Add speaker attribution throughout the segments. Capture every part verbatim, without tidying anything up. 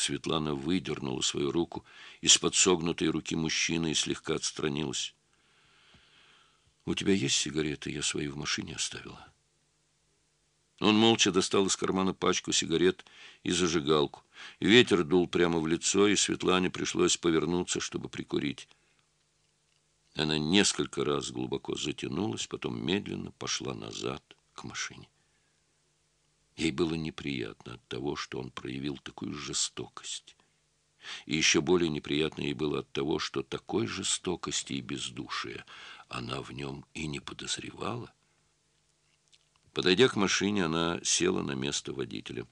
Speaker 1: Светлана выдернула свою руку из-под согнутой руки мужчины и слегка отстранилась. «У тебя есть сигареты? Я свои в машине оставила». Он молча достал из кармана пачку сигарет и зажигалку. Ветер дул прямо в лицо, и Светлане пришлось повернуться, чтобы прикурить. Она несколько раз глубоко затянулась, потом медленно пошла назад к машине. Ей было неприятно от того, что он проявил такую жестокость. И еще более неприятно ей было от того, что такой жестокости и бездушия она в нем и не подозревала. Подойдя к машине, она села на место водителя.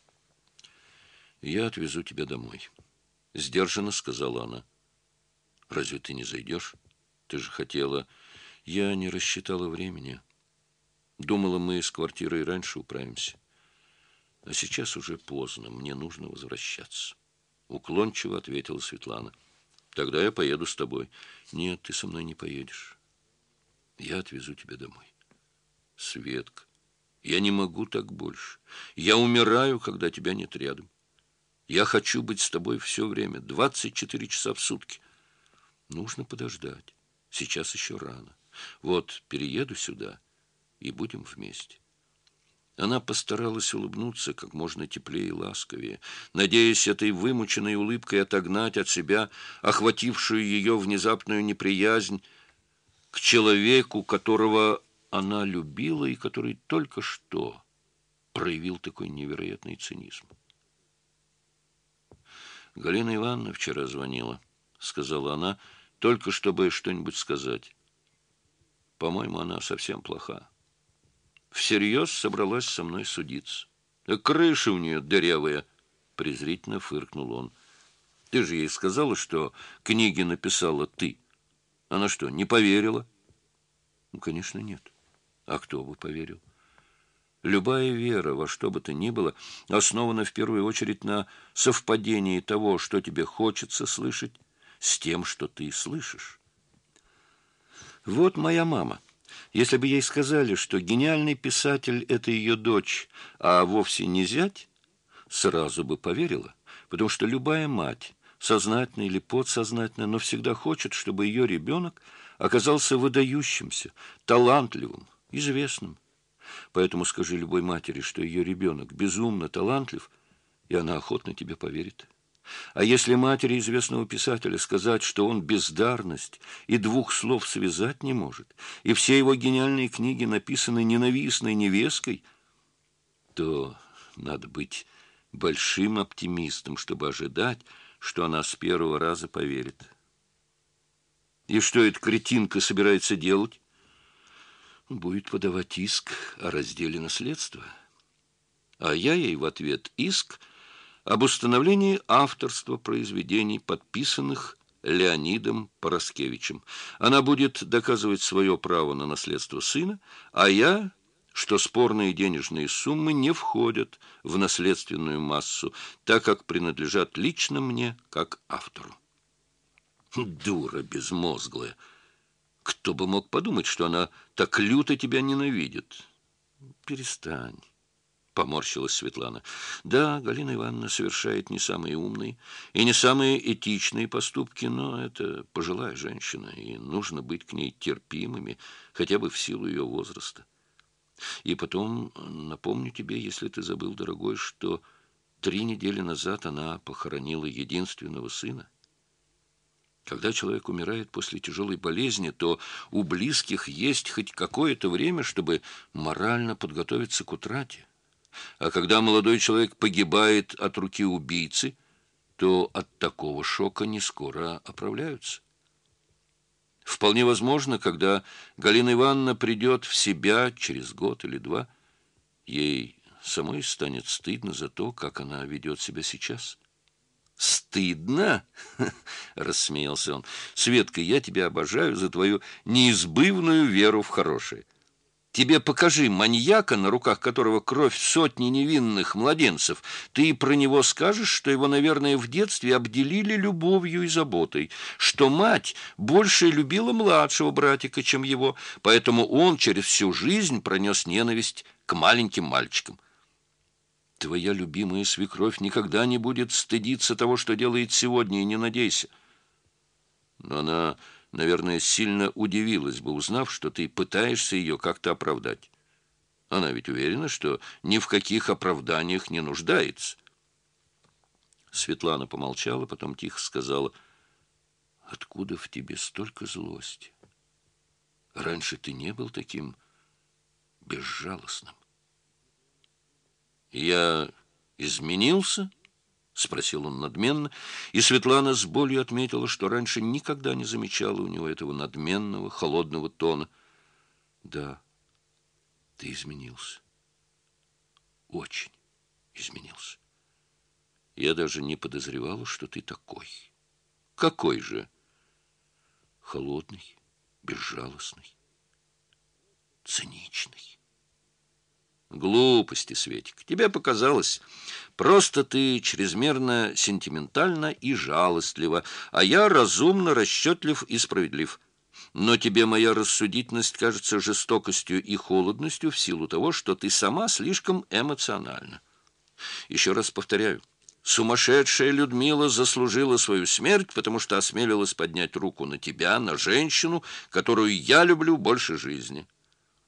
Speaker 1: «Я отвезу тебя домой», — сдержанно сказала она. «Разве ты не зайдешь? Ты же хотела...» «Я не рассчитала времени. Думала, мы с квартирой раньше управимся. А сейчас уже поздно, мне нужно возвращаться». Уклончиво ответила Светлана. «Тогда я поеду с тобой». «Нет, ты со мной не поедешь. Я отвезу тебя домой». «Светка, я не могу так больше. Я умираю, когда тебя нет рядом. Я хочу быть с тобой все время, двадцать четыре часа в сутки». «Нужно подождать. Сейчас еще рано. Вот перееду сюда, и будем вместе». Она постаралась улыбнуться как можно теплее и ласковее, надеясь этой вымученной улыбкой отогнать от себя охватившую ее внезапную неприязнь к человеку, которого она любила и который только что проявил такой невероятный цинизм. «Галина Ивановна вчера звонила», — сказала она, только чтобы что-нибудь сказать. «По-моему, она совсем плоха. Всерьез собралась со мной судиться. Да крыша у нее дырявая», — презрительно фыркнул он. «Ты же ей сказала, что книги написала ты. Она что, не поверила?» «Ну, конечно, нет. А кто бы поверил? Любая вера во что бы то ни было основана в первую очередь на совпадении того, что тебе хочется слышать, с тем, что ты слышишь. Вот моя мама. Если бы ей сказали, что гениальный писатель — это ее дочь, а вовсе не зять, сразу бы поверила, потому что любая мать, сознательно или подсознательно, но всегда хочет, чтобы ее ребенок оказался выдающимся, талантливым, известным. Поэтому скажи любой матери, что ее ребенок безумно талантлив, и она охотно тебе поверит. А если матери известного писателя сказать, что он бездарность и двух слов связать не может, и все его гениальные книги написаны ненавистной невесткой, то надо быть большим оптимистом, чтобы ожидать, что она с первого раза поверит. И что эта кретинка собирается делать? Будет подавать иск о разделе наследства. А я ей в ответ иск об установлении авторства произведений, подписанных Леонидом Пороскевичем. Она будет доказывать свое право на наследство сына, а я, что спорные денежные суммы не входят в наследственную массу, так как принадлежат лично мне, как автору. Дура безмозглая! Кто бы мог подумать, что она так люто тебя ненавидит? Перестань. Поморщилась Светлана. Да, Галина Ивановна совершает не самые умные и не самые этичные поступки, но это пожилая женщина, и нужно быть к ней терпимыми, хотя бы в силу ее возраста. И потом напомню тебе, если ты забыл, дорогой, что три недели назад она похоронила единственного сына. Когда человек умирает после тяжелой болезни, то у близких есть хоть какое-то время, чтобы морально подготовиться к утрате. А когда молодой человек погибает от руки убийцы, то от такого шока не скоро оправляются. Вполне возможно, когда Галина Ивановна придет в себя через год или два, ей самой станет стыдно за то, как она ведет себя сейчас. «Стыдно?» — рассмеялся он. «Светка, я тебя обожаю за твою неизбывную веру в хорошее. Тебе покажи маньяка, на руках которого кровь сотни невинных младенцев. Ты про него скажешь, что его, наверное, в детстве обделили любовью и заботой, что мать больше любила младшего братика, чем его, поэтому он через всю жизнь пронес ненависть к маленьким мальчикам. Твоя любимая свекровь никогда не будет стыдиться того, что делает сегодня, и не надейся. Но она, наверное, сильно удивилась бы, узнав, что ты пытаешься ее как-то оправдать. Она ведь уверена, что ни в каких оправданиях не нуждается. Светлана помолчала, потом тихо сказала: «Откуда в тебе столько злости? Раньше ты не был таким безжалостным». «Я изменился?» — спросил он надменно, и Светлана с болью отметила, что раньше никогда не замечала у него этого надменного, холодного тона. «Да, ты изменился. Очень изменился. Я даже не подозревала, что ты такой». «Какой же?» «Холодный, безжалостный, циничный». «Глупости, Светик. Тебе показалось. Просто ты чрезмерно сентиментальна и жалостлива, а я разумно, расчетлив и справедлив. Но тебе моя рассудительность кажется жестокостью и холодностью в силу того, что ты сама слишком эмоциональна. Еще раз повторяю, сумасшедшая Людмила заслужила свою смерть, потому что осмелилась поднять руку на тебя, на женщину, которую я люблю больше жизни».